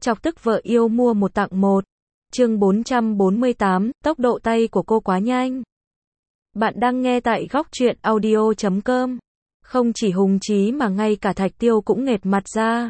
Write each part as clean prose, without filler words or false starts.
Chọc tức vợ yêu mua một tặng một. Chương 448, tốc độ tay của cô quá nhanh. Bạn đang nghe tại góc truyện audio.com. Không chỉ Hùng Chí mà ngay cả Thạch Tiêu cũng nghệt mặt ra.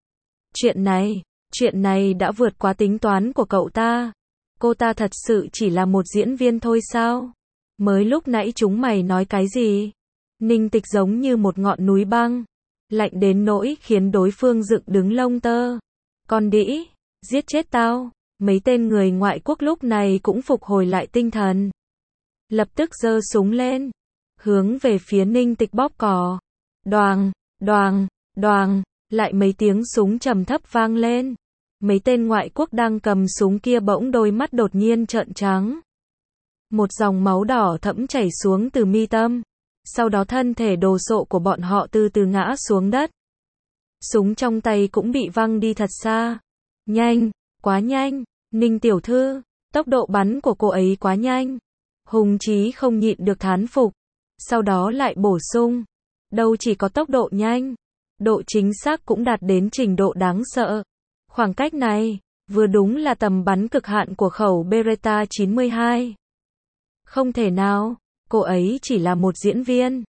Chuyện này đã vượt quá tính toán của cậu ta. Cô ta thật sự chỉ là một diễn viên thôi sao? Mới lúc nãy chúng mày nói cái gì? Ninh Tịch giống như một ngọn núi băng, lạnh đến nỗi khiến đối phương dựng đứng lông tơ. Con đĩ, giết chết tao. Mấy tên người ngoại quốc lúc này cũng phục hồi lại tinh thần. Lập tức giơ súng lên, hướng về phía Ninh Tịch bóp cò. Đoàng, đoàng, đoàng, lại mấy tiếng súng trầm thấp vang lên. Mấy tên ngoại quốc đang cầm súng kia bỗng đôi mắt đột nhiên trợn trắng. Một dòng máu đỏ thẫm chảy xuống từ mi tâm. Sau đó thân thể đồ sộ của bọn họ từ từ ngã xuống đất. Súng trong tay cũng bị văng đi thật xa. Nhanh, quá nhanh, Ninh tiểu thư, tốc độ bắn của cô ấy quá nhanh. Hùng Chí không nhịn được thán phục. Sau đó lại bổ sung. Đâu chỉ có tốc độ nhanh, độ chính xác cũng đạt đến trình độ đáng sợ. Khoảng cách này, vừa đúng là tầm bắn cực hạn của khẩu Beretta 92. Không thể nào, cô ấy chỉ là một diễn viên.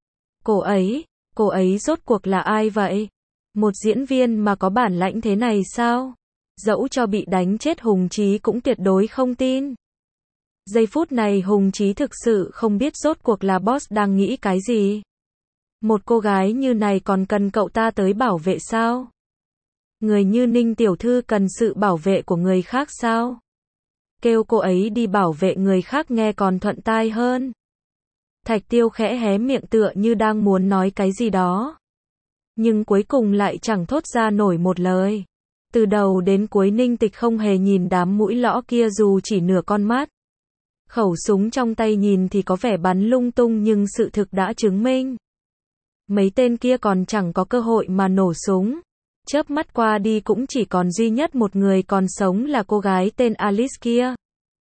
Cô ấy rốt cuộc là ai vậy? Một diễn viên mà có bản lãnh thế này sao? Dẫu cho bị đánh chết Hùng Chí cũng tuyệt đối không tin. Giây phút này Hùng Chí thực sự không biết rốt cuộc là boss đang nghĩ cái gì. Một cô gái như này còn cần cậu ta tới bảo vệ sao? Người như Ninh tiểu thư cần sự bảo vệ của người khác sao? Kêu cô ấy đi bảo vệ người khác nghe còn thuận tai hơn. Thạch Tiêu khẽ hé miệng tựa như đang muốn nói cái gì đó. Nhưng cuối cùng lại chẳng thốt ra nổi một lời. Từ đầu đến cuối Ninh Tịch không hề nhìn đám mũi lõ kia dù chỉ nửa con mắt. Khẩu súng trong tay nhìn thì có vẻ bắn lung tung nhưng sự thực đã chứng minh. Mấy tên kia còn chẳng có cơ hội mà nổ súng. Chớp mắt qua đi cũng chỉ còn duy nhất một người còn sống là cô gái tên Alice kia.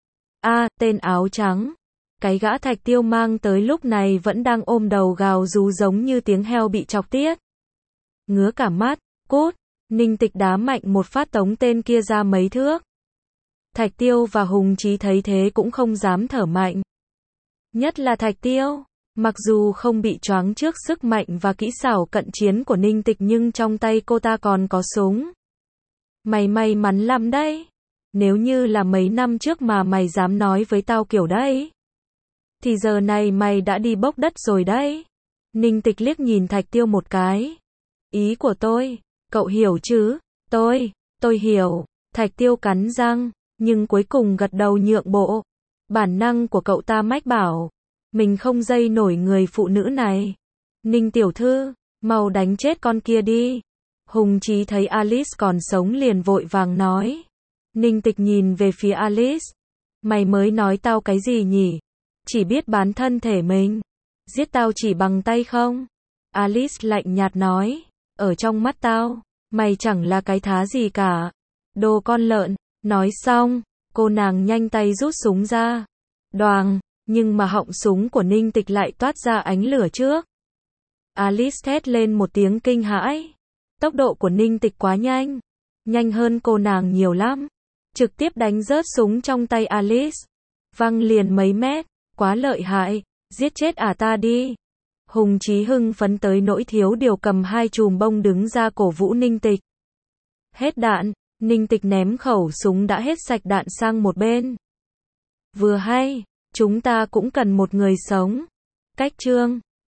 Tên áo trắng. Cái gã Thạch Tiêu mang tới lúc này vẫn đang ôm đầu gào rú giống như tiếng heo bị chọc tiết. Ngứa cả mắt, cút. Ninh Tịch đá mạnh một phát tống tên kia ra mấy thước. Thạch Tiêu và Hùng Chí thấy thế cũng không dám thở mạnh. Nhất là Thạch Tiêu, mặc dù không bị choáng trước sức mạnh và kỹ xảo cận chiến của Ninh Tịch nhưng trong tay cô ta còn có súng. Mày may mắn lắm đấy. Nếu như là mấy năm trước mà mày dám nói với tao kiểu đấy, thì giờ này mày đã đi bốc đất rồi đấy. Ninh Tịch liếc nhìn Thạch Tiêu một cái. Ý của tôi, cậu hiểu chứ? Tôi hiểu. Thạch Tiêu cắn răng, nhưng cuối cùng gật đầu nhượng bộ. Bản năng của cậu ta mách bảo, mình không dây nổi người phụ nữ này. Ninh tiểu thư, mau đánh chết con kia đi. Hùng Chí thấy Alice còn sống liền vội vàng nói. Ninh Tịch nhìn về phía Alice. Mày mới nói tao cái gì nhỉ? Chỉ biết bán thân thể mình. Giết tao chỉ bằng tay không? Alice lạnh nhạt nói. Ở trong mắt tao, mày chẳng là cái thá gì cả. Đồ con lợn. Nói xong, cô nàng nhanh tay rút súng ra. Đoàng, nhưng mà họng súng của Ninh Tịch lại toát ra ánh lửa trước. Alice thét lên một tiếng kinh hãi. Tốc độ của Ninh Tịch quá nhanh. Nhanh hơn cô nàng nhiều lắm. Trực tiếp đánh rớt súng trong tay Alice. Văng liền mấy mét. Quá lợi hại. Giết chết ta đi. Hùng Chí hưng phấn tới nỗi thiếu điều cầm hai chùm bông đứng ra cổ vũ Ninh Tịch. Hết đạn. Ninh Tịch ném khẩu súng đã hết sạch đạn sang một bên. Vừa hay, chúng ta cũng cần một người sống. Cách chương